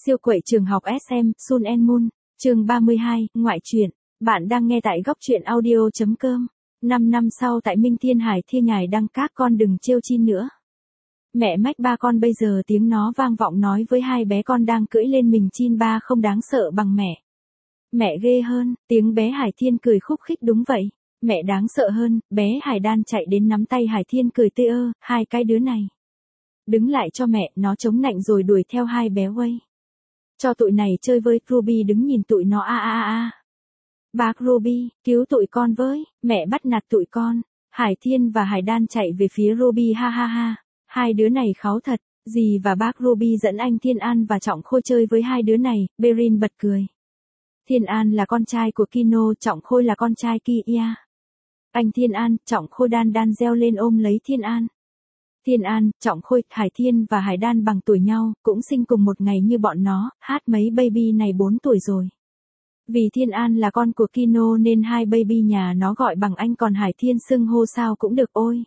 Siêu quậy trường học SM, Sun and Moon, chương 32, ngoại truyện. Bạn đang nghe tại góc truyện audio.com. 5 năm sau tại Minh Thiên Hải Thiên Nhài đăng các con đừng trêu chi nữa. Mẹ mách ba con bây giờ tiếng nó vang vọng nói với hai bé con đang cưỡi lên mình chin ba không đáng sợ bằng mẹ. Mẹ ghê hơn, tiếng bé Hải Thiên cười khúc khích đúng vậy. Mẹ đáng sợ hơn, bé Hải Đan chạy đến nắm tay Hải Thiên cười tê ơ, hai cái đứa này. Đứng lại cho mẹ, nó chống nạnh rồi đuổi theo hai bé quay. Cho tụi này chơi với, Ruby đứng nhìn tụi nó a. Bác Ruby, cứu tụi con với, mẹ bắt nạt tụi con. Hải Thiên và Hải Đan chạy về phía Ruby ha ha ha. Hai đứa này kháu thật, dì và bác Ruby dẫn anh Thiên An và Trọng Khôi chơi với hai đứa này, Berin bật cười. Thiên An là con trai của Kino, Trọng Khôi là con trai Kia. Anh Thiên An, Trọng Khôi đan reo lên ôm lấy Thiên An. Thiên An, Trọng Khôi, Hải Thiên và Hải Đan bằng tuổi nhau, cũng sinh cùng một ngày như bọn nó, hát mấy baby này 4 tuổi rồi. Vì Thiên An là con của Kino nên hai baby nhà nó gọi bằng anh còn Hải Thiên xưng hô sao cũng được ôi.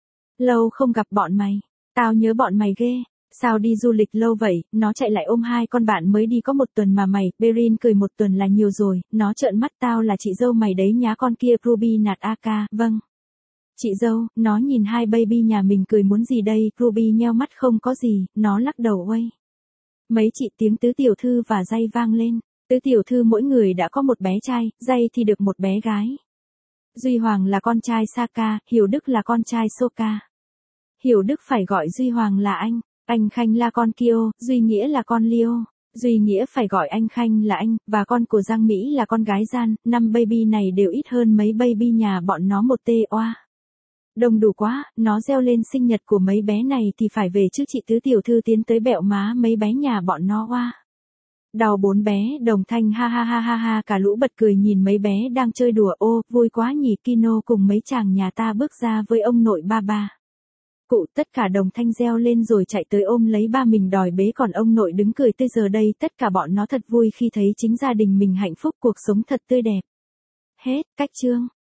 Lâu không gặp bọn mày, tao nhớ bọn mày ghê, sao đi du lịch lâu vậy, nó chạy lại ôm hai con bạn mới đi có 1 tuần mà mày, Berin cười 1 tuần là nhiều rồi, nó trợn mắt tao là chị dâu mày đấy nhá con kia Ruby nạt AK, vâng. Chị dâu, nó nhìn hai baby nhà mình cười muốn gì đây, Ruby nheo mắt không có gì, nó lắc đầu uây. Mấy chị tiếng tứ tiểu thư và dây vang lên, tứ tiểu thư mỗi người đã có một bé trai, dây thì được một bé gái. Duy Hoàng là con trai Saka, Hiểu Đức là con trai Soka. Hiểu Đức phải gọi Duy Hoàng là anh Khanh là con Kyo, Duy Nghĩa là con Leo. Duy Nghĩa phải gọi anh Khanh là anh, và con của Giang Mỹ là con gái Gian, 5 baby này đều ít hơn mấy baby nhà bọn nó một tê oa. Đông đủ quá, nó reo lên sinh nhật của mấy bé này thì phải về chứ chị tứ tiểu thư tiến tới bẹo má mấy bé nhà bọn nó oa. Đau 4 bé, đồng thanh ha ha ha ha ha cả lũ bật cười nhìn mấy bé đang chơi đùa ô, vui quá nhỉ Kino cùng mấy chàng nhà ta bước ra với ông nội ba. Cụ tất cả đồng thanh reo lên rồi chạy tới ôm lấy ba mình đòi bế còn ông nội đứng cười tươi giờ đây tất cả bọn nó thật vui khi thấy chính gia đình mình hạnh phúc cuộc sống thật tươi đẹp. Hết, cách chương.